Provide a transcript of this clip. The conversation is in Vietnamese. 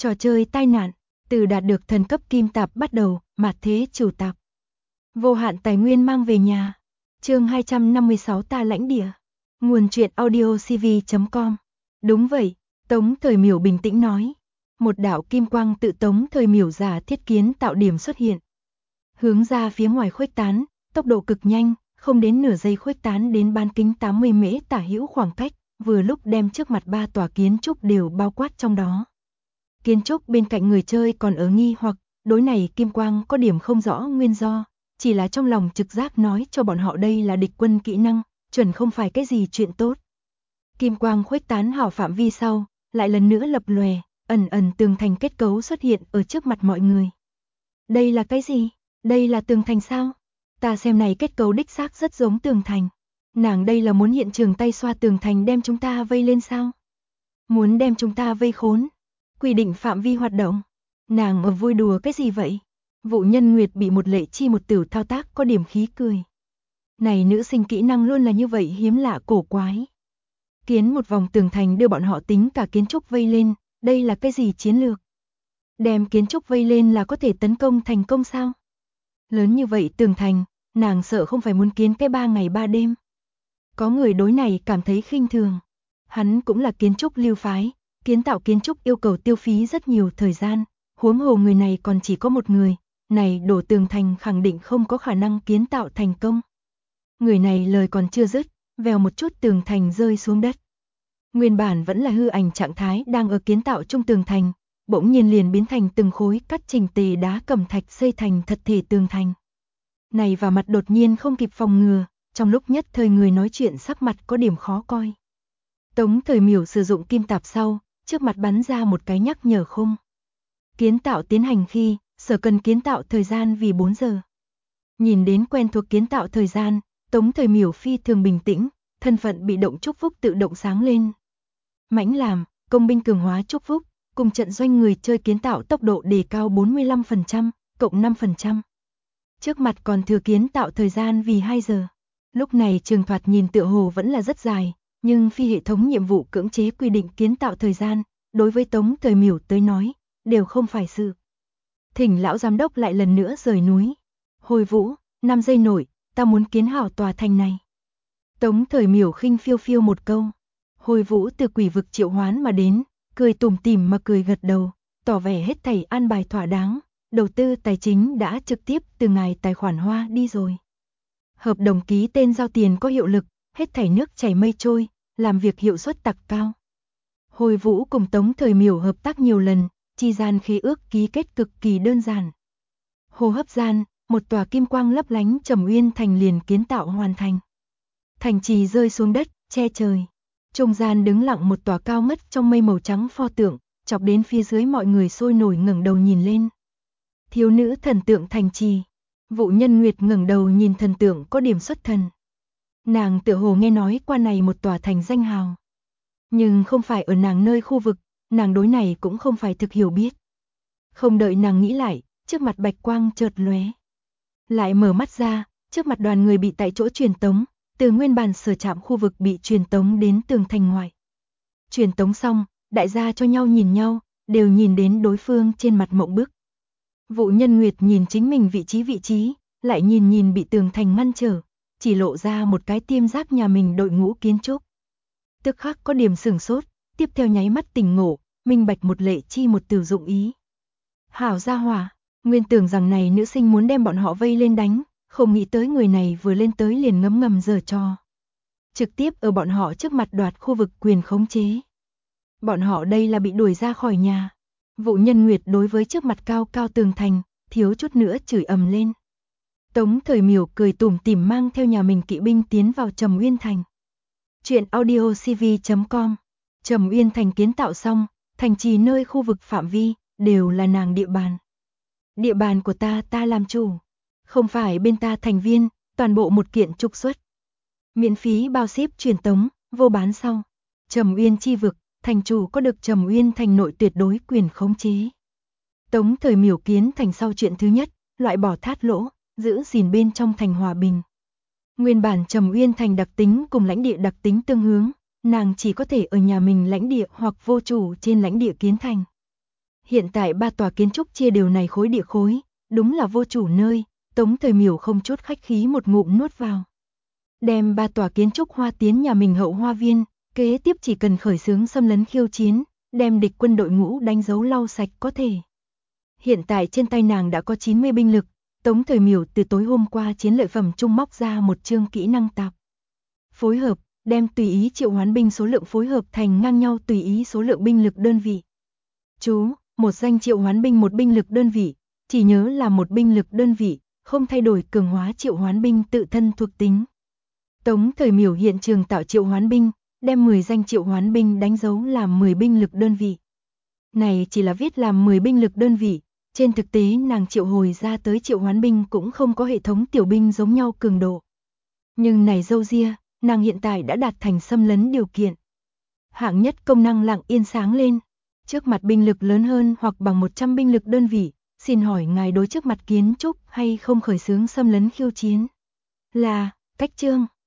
Trò chơi tai nạn, từ đạt được thần cấp kim tạp bắt đầu, mạt thế chủ tạp. Vô hạn tài nguyên mang về nhà. Chương 256 ta lãnh địa. Nguồn truyện audio cv.com. Đúng vậy, Tống Thời Miểu bình tĩnh nói. Một đạo kim quang tự Tống Thời Miểu giả thiết kiến tạo điểm xuất hiện. Hướng ra phía ngoài khuếch tán, tốc độ cực nhanh, không đến nửa giây khuếch tán đến bán kính 80 mễ tả hữu khoảng cách, vừa lúc đem trước mặt 3 tòa kiến trúc đều bao quát trong đó. Kiến trúc bên cạnh người chơi còn ở nghi hoặc, đối này kim quang có điểm không rõ nguyên do, chỉ là trong lòng trực giác nói cho bọn họ đây là địch quân kỹ năng, chuẩn không phải cái gì chuyện tốt. Kim quang khuếch tán hảo phạm vi sau, lại lần nữa lập lòe, ẩn ẩn tường thành kết cấu xuất hiện ở trước mặt mọi người. Đây là cái gì? Đây là tường thành sao? Ta xem này kết cấu đích xác rất giống tường thành. Nàng đây là muốn hiện trường tay xoa tường thành đem chúng ta vây lên sao? Muốn đem chúng ta vây khốn? Quy định phạm vi hoạt động. Nàng ở vui đùa cái gì vậy? Vụ Nhân Nguyệt bị một lệ chi một tử thao tác có điểm khí cười. Này nữ sinh kỹ năng luôn là như vậy hiếm lạ cổ quái. Kiến một vòng tường thành đưa bọn họ tính cả kiến trúc vây lên, đây là cái gì chiến lược? Đem kiến trúc vây lên là có thể tấn công thành công sao? Lớn như vậy tường thành, nàng sợ không phải muốn kiến cái 3 ngày 3 đêm. Có người đối này cảm thấy khinh thường. Hắn cũng là kiến trúc lưu phái, kiến tạo kiến trúc yêu cầu tiêu phí rất nhiều thời gian, huống hồ người này còn chỉ có một người, này đổ tường thành khẳng định không có khả năng kiến tạo thành công. Người này lời còn chưa dứt, vèo một chút tường thành rơi xuống đất. Nguyên bản vẫn là hư ảnh trạng thái đang ở kiến tạo trung tường thành, bỗng nhiên liền biến thành từng khối cắt chỉnh tề đá cẩm thạch xây thành thật thể tường thành. Này vào mặt đột nhiên không kịp phòng ngừa, trong lúc nhất thời người nói chuyện sắc mặt có điểm khó coi. Tống Thời Miểu sử dụng kim tạp sau, trước mặt bắn ra một cái nhắc nhở khung. Kiến tạo tiến hành khi, sở cần kiến tạo thời gian vì 4 giờ. Nhìn đến quen thuộc kiến tạo thời gian, Tống Thời Miểu phi thường bình tĩnh, thân phận bị động chúc phúc tự động sáng lên. Mãnh làm, công binh cường hóa chúc phúc, cùng trận doanh người chơi kiến tạo tốc độ đề cao 45%, cộng 5%. Trước mặt còn thừa kiến tạo thời gian vì 2 giờ. Lúc này trường thoạt nhìn tựa hồ vẫn là rất dài, nhưng phi hệ thống nhiệm vụ cưỡng chế quy định kiến tạo thời gian, đối với Tống Thời Miểu tới nói, đều không phải sự. Thỉnh lão giám đốc lại lần nữa rời núi. Hồi Vũ, 5 giây nổi, ta muốn kiến hảo tòa thành này. Tống Thời Miểu khinh phiêu phiêu một câu. Hồi Vũ từ quỷ vực triệu hoán mà đến, cười tủm tỉm mà cười gật đầu, tỏ vẻ hết thảy an bài thỏa đáng, đầu tư tài chính đã trực tiếp từ ngài tài khoản hoa đi rồi. Hợp đồng ký tên giao tiền có hiệu lực, hết thảy nước chảy mây trôi, làm việc hiệu suất tặc cao. Hồi Vũ cùng Tống Thời Miểu hợp tác nhiều lần, chi gian khế ước ký kết cực kỳ đơn giản. Hô hấp gian, một tòa kim quang lấp lánh Trầm Uyên thành liền kiến tạo hoàn thành. Thành trì rơi xuống đất, che trời. Trung gian đứng lặng một tòa cao ngất trong mây màu trắng pho tượng, chọc đến phía dưới mọi người sôi nổi ngẩng đầu nhìn lên. Thiếu nữ thần tượng thành trì. Vụ Nhân Nguyệt ngẩng đầu nhìn thần tượng có điểm xuất thần. Nàng tựa hồ nghe nói qua này một tòa thành danh hào. Nhưng không phải ở nàng nơi khu vực, nàng đối này cũng không phải thực hiểu biết. Không đợi nàng nghĩ lại, trước mặt bạch quang chợt lóe. Lại mở mắt ra, trước mặt đoàn người bị tại chỗ truyền tống, từ nguyên bản sở trạm khu vực bị truyền tống đến tường thành ngoài. Truyền tống xong, đại gia cho nhau nhìn nhau, đều nhìn đến đối phương trên mặt mộng bức. Vụ Nhân Nguyệt nhìn chính mình vị trí, lại nhìn bị tường thành ngăn trở, chỉ lộ ra một cái tiêm giác nhà mình đội ngũ kiến trúc. Tức khắc có điểm sửng sốt, tiếp theo nháy mắt tỉnh ngộ, minh bạch một lệ chi một từ dụng ý. Hảo gia hỏa, nguyên tưởng rằng này nữ sinh muốn đem bọn họ vây lên đánh, không nghĩ tới người này vừa lên tới liền ngấm giở trò. Trực tiếp ở bọn họ trước mặt đoạt khu vực quyền khống chế. Bọn họ đây là bị đuổi ra khỏi nhà. Vụ Nhân Nguyệt đối với trước mặt cao cao tường thành, thiếu chút nữa chửi ầm lên. Tống Thời Miểu cười tủm tỉm mang theo nhà mình kỵ binh tiến vào Trầm Uyên thành. Truyện audio cv.com. Trầm Uyên thành kiến tạo xong, thành trì nơi khu vực phạm vi đều là nàng địa bàn. Địa bàn của ta làm chủ, không phải bên ta thành viên, toàn bộ một kiện trục xuất. Miễn phí bao ship truyền tống, vô bán sau. Trầm Uyên chi vực, thành chủ có được Trầm Uyên thành nội tuyệt đối quyền khống chế. Tống Thời Miểu kiến thành sau chuyện thứ nhất, loại bỏ thát lỗ, giữ gìn bên trong thành hòa bình. Nguyên bản Trầm Uyên thành đặc tính cùng lãnh địa đặc tính tương hướng, nàng chỉ có thể ở nhà mình lãnh địa hoặc vô chủ trên lãnh địa kiến thành. Hiện tại 3 tòa kiến trúc chia đều này khối địa khối, đúng là vô chủ nơi, Tống Thời Miểu không chút khách khí một ngụm nuốt vào. Đem 3 tòa kiến trúc hoa tiến nhà mình hậu hoa viên, kế tiếp chỉ cần khởi xướng xâm lấn khiêu chiến, đem địch quân đội ngũ đánh dấu lau sạch có thể. Hiện tại trên tay nàng đã có 90 binh lực, Tống Thời Miểu từ tối hôm qua chiến lợi phẩm trung móc ra một chương kỹ năng tạp. Phối hợp, đem tùy ý triệu hoán binh số lượng phối hợp thành ngang nhau tùy ý số lượng binh lực đơn vị. Chú, một danh triệu hoán binh một binh lực đơn vị, chỉ nhớ là một binh lực đơn vị, không thay đổi cường hóa triệu hoán binh tự thân thuộc tính. Tống Thời Miểu hiện trường tạo triệu hoán binh, đem 10 danh triệu hoán binh đánh dấu làm 10 binh lực đơn vị. Này chỉ là viết làm 10 binh lực đơn vị, trên thực tế nàng triệu hồi ra tới triệu hoán binh cũng không có hệ thống tiểu binh giống nhau cường độ. Nhưng này dâu ria, nàng hiện tại đã đạt thành xâm lấn điều kiện. Hạng nhất công năng lặng yên sáng lên, trước mặt binh lực lớn hơn hoặc bằng 100 binh lực đơn vị, xin hỏi ngài đối trước mặt kiến trúc hay không khởi xướng xâm lấn khiêu chiến. Là, cách chương.